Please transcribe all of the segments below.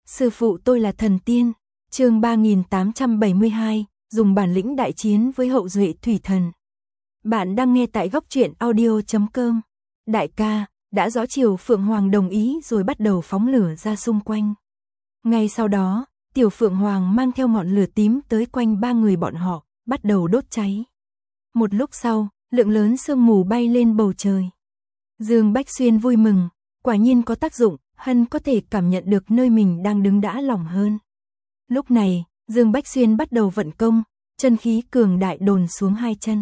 Sư phụ tôi là thần tiên. Chương 3872, dùng bản lĩnh đại chiến với hậu duệ thủy thần. Bạn đang nghe tại góc truyện audio.com. Đại ca, đã rõ chiều Phượng Hoàng đồng ý rồi bắt đầu phóng lửa ra xung quanh. Ngay sau đó, tiểu Phượng Hoàng mang theo ngọn lửa tím tới quanh ba người bọn họ, bắt đầu đốt cháy. Một lúc sau, lượng lớn sương mù bay lên bầu trời. Dương Bách Xuyên vui mừng, quả nhiên có tác dụng, hắn có thể cảm nhận được nơi mình đang đứng đã lỏng hơn. Lúc này, Dương Bách Xuyên bắt đầu vận công, chân khí cường đại đồn xuống hai chân.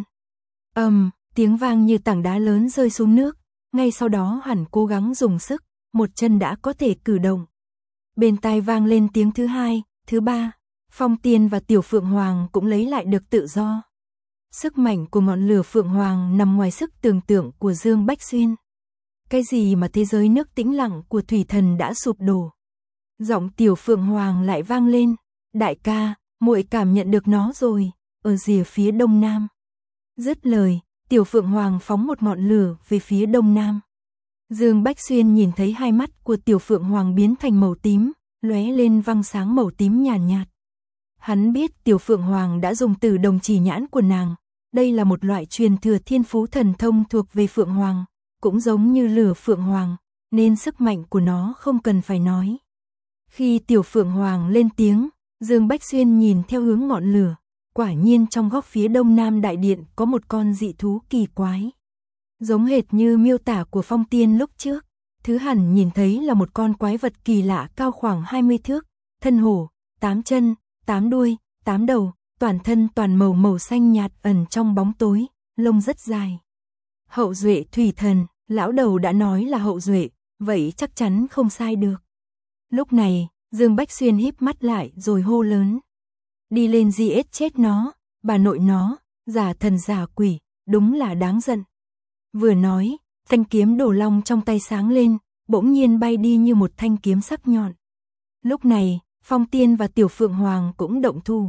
Tiếng vang như tảng đá lớn rơi xuống nước, ngay sau đó hắn cố gắng dùng sức, một chân đã có thể cử động. Bên tai vang lên tiếng thứ hai, thứ ba, Phong Tiên và Tiểu Phượng Hoàng cũng lấy lại được tự do. Sức mạnh của ngọn lửa Phượng Hoàng nằm ngoài sức tưởng tượng của Dương Bách Xuyên. Cái gì mà thế giới nước tĩnh lặng của thủy thần đã sụp đổ. Giọng Tiểu Phượng Hoàng lại vang lên, đại ca, muội cảm nhận được nó rồi, ở rìa phía đông nam. Dứt lời, Tiểu Phượng Hoàng phóng một ngọn lửa về phía đông nam. Dương Bách Xuyên nhìn thấy hai mắt của Tiểu Phượng Hoàng biến thành màu tím, lóe lên văng sáng màu tím nhàn nhạt. Hắn biết Tiểu Phượng Hoàng đã dùng từ đồng chỉ nhãn của nàng, đây là một loại truyền thừa thiên phú thần thông thuộc về Phượng Hoàng, cũng giống như lửa Phượng Hoàng, nên sức mạnh của nó không cần phải nói. Khi Tiểu Phượng Hoàng lên tiếng, Dương Bách Xuyên nhìn theo hướng ngọn lửa, quả nhiên trong góc phía đông nam đại điện có một con dị thú kỳ quái. Giống hệt như miêu tả của Phong Tiên lúc trước, thứ hẳn nhìn thấy là một con quái vật kỳ lạ cao khoảng 20 thước, thân hổ, 8 chân, 8 đuôi, 8 đầu, toàn thân toàn màu xanh nhạt ẩn trong bóng tối, lông rất dài. Hậu duệ thủy thần, lão đầu đã nói là hậu duệ, vậy chắc chắn không sai được. Lúc này, Dương Bách Xuyên híp mắt lại rồi hô lớn. Đi lên giết chết nó, bà nội nó, giả thần giả quỷ, đúng là đáng giận. Vừa nói, thanh kiếm Đồ Long trong tay sáng lên, bỗng nhiên bay đi như một thanh kiếm sắc nhọn. Lúc này, Phong Tiên và Tiểu Phượng Hoàng cũng động thủ.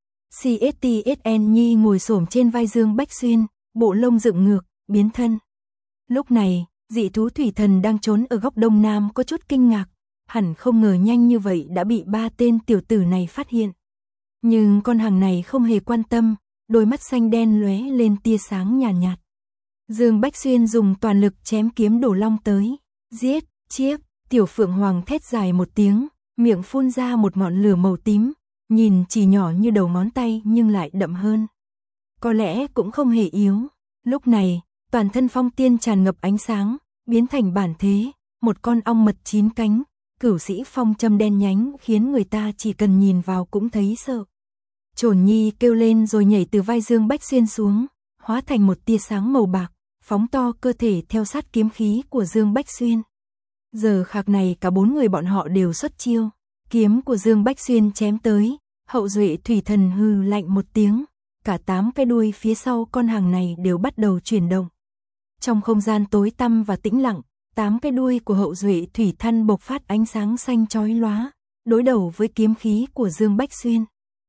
CSTSN Nhi ngồi xổm trên vai Dương Bách Xuyên, bộ lông dựng ngược, biến thân. Lúc này, dị thú thủy thần đang trốn ở góc đông nam có chút kinh ngạc, hẳn không ngờ nhanh như vậy đã bị ba tên tiểu tử này phát hiện. Nhưng con hàng này không hề quan tâm, đôi mắt xanh đen lóe lên tia sáng nhàn nhạt. Dương Bách Xuyên dùng toàn lực chém kiếm Đồ Long tới. Giết, chiếc, Tiểu Phượng Hoàng thét dài một tiếng, miệng phun ra một ngọn lửa màu tím, nhìn chỉ nhỏ như đầu ngón tay nhưng lại đậm hơn. Có lẽ cũng không hề yếu. Lúc này, toàn thân Phong Tiên tràn ngập ánh sáng, biến thành bản thế, một con ong mật 9 cánh, cửu sĩ phong châm đen nhánh khiến người ta chỉ cần nhìn vào cũng thấy sợ. Trồn Nhi kêu lên rồi nhảy từ vai Dương Bách Xuyên xuống, hóa thành một tia sáng màu bạc, phóng to cơ thể theo sát kiếm khí của Dương Bách Xuyên. Giờ khắc này cả bốn người bọn họ đều xuất chiêu, kiếm của Dương Bách Xuyên chém tới, hậu duệ thủy thần hừ lạnh một tiếng, cả 8 cái đuôi phía sau con hàng này đều bắt đầu chuyển động. Trong không gian tối tăm và tĩnh lặng, 8 cái đuôi của hậu duệ thủy thần bộc phát ánh sáng xanh chói lóa, đối đầu với kiếm khí của Dương Bách Xuyên.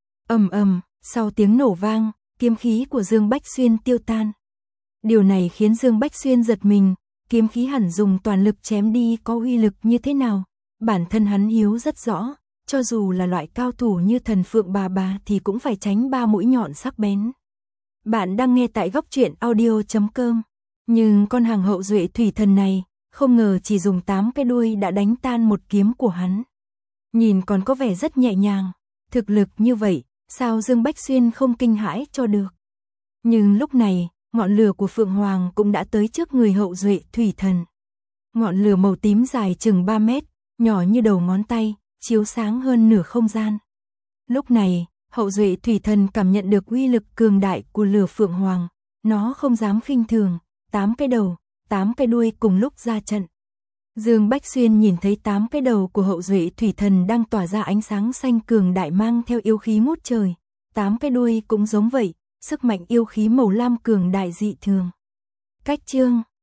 Sau tiếng nổ vang, kiếm khí của Dương Bách Xuyên tiêu tan. Điều này khiến Dương Bách Xuyên giật mình, kiếm khí hẳn dùng toàn lực chém đi có uy lực như thế nào. Bản thân hắn hiếu rất rõ, cho dù là loại cao thủ như thần Phượng bà thì cũng phải tránh 3 mũi nhọn sắc bén. Bạn đang nghe tại góc truyện audio.com. Nhưng con hàng hậu duệ thủy thần này, không ngờ chỉ dùng 8 cái đuôi đã đánh tan một kiếm của hắn. Nhìn còn có vẻ rất nhẹ nhàng, thực lực như vậy, sao Dương Bách Xuyên không kinh hãi cho được. Nhưng lúc này, ngọn lửa của Phượng Hoàng cũng đã tới trước người hậu duệ thủy thần. Ngọn lửa màu tím dài chừng 3 mét, nhỏ như đầu ngón tay, chiếu sáng hơn nửa không gian. Lúc này, hậu duệ thủy thần cảm nhận được uy lực cường đại của lửa Phượng Hoàng, nó không dám khinh thường, 8 cái đầu, 8 cái đuôi cùng lúc ra trận. Dương Bách Xuyên nhìn thấy 8 cái đầu của hậu duệ thủy thần đang tỏa ra ánh sáng xanh cường đại mang theo yêu khí ngút trời, 8 cái đuôi cũng giống vậy, sức mạnh yêu khí màu lam cường đại dị thường. Cách chương